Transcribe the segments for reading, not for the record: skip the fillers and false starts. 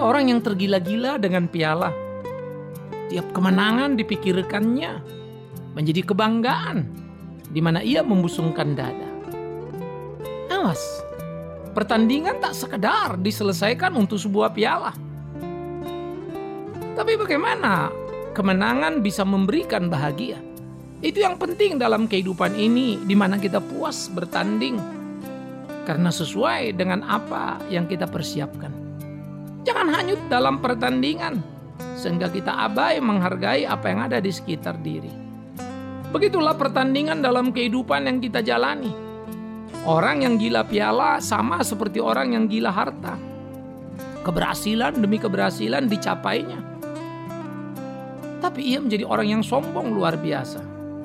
orang yang tergila-gila dengan piala. Tiap kemenangan dipikirkannya menjadi kebanggaan, di mana ia membusungkan dada. Awas, pertandingan tak sekedar diselesaikan untuk sebuah piala. Tapi bagaimana kemenangan bisa memberikan bahagia? Itu yang penting dalam kehidupan ini, di mana kita puas bertanding karena sesuai dengan apa yang kita persiapkan. Jangan hanyut dalam pertandingan sehingga kita abai menghargai apa yang ada di sekitar diri. Begitulah pertandingan dalam kehidupan yang kita jalani. Orang yang gila piala sama seperti orang yang gila harta. Keberhasilan demi keberhasilan dicapainya. Tapi ia menjadi orang yang sombong luar biasa.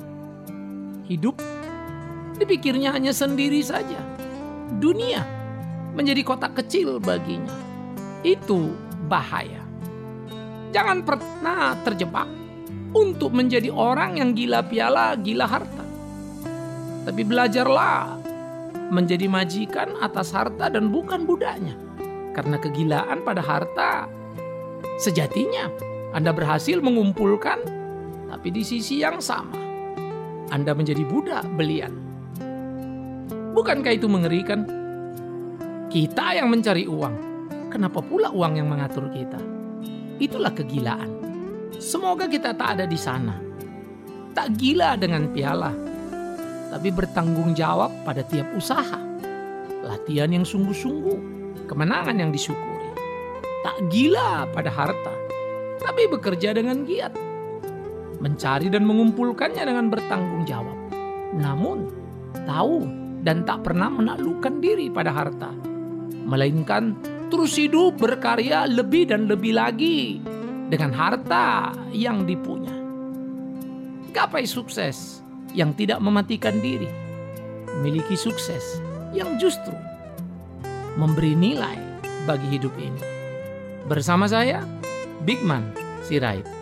Hidup dipikirnya hanya sendiri saja. Dunia menjadi kotak kecil baginya. Itu bahaya. Jangan pernah terjebak untuk menjadi orang yang gila piala, gila harta. Tapi belajarlah menjadi majikan atas harta dan bukan budaknya. Karena kegilaan pada harta sejatinya Anda berhasil mengumpulkan, tapi di sisi yang sama Anda menjadi budak belian. Bukankah itu mengerikan? Kita yang mencari uang, kenapa pula uang yang mengatur kita? Itulah kegilaan. Semoga kita tak ada di sana. Tak gila dengan piala, tapi bertanggung jawab pada tiap usaha. Latihan yang sungguh-sungguh, kemenangan yang disyukuri. Tak gila pada harta, tapi bekerja dengan giat. Mencari dan mengumpulkannya dengan bertanggung jawab. Namun, tahu dan tak pernah menaklukkan diri pada harta. Melainkan terus hidup berkarya lebih dan lebih lagi dengan harta yang dipunya. Gapai sukses yang tidak mematikan diri. Miliki sukses yang justru memberi nilai bagi hidup ini. Bersama saya, Bigman Sirait.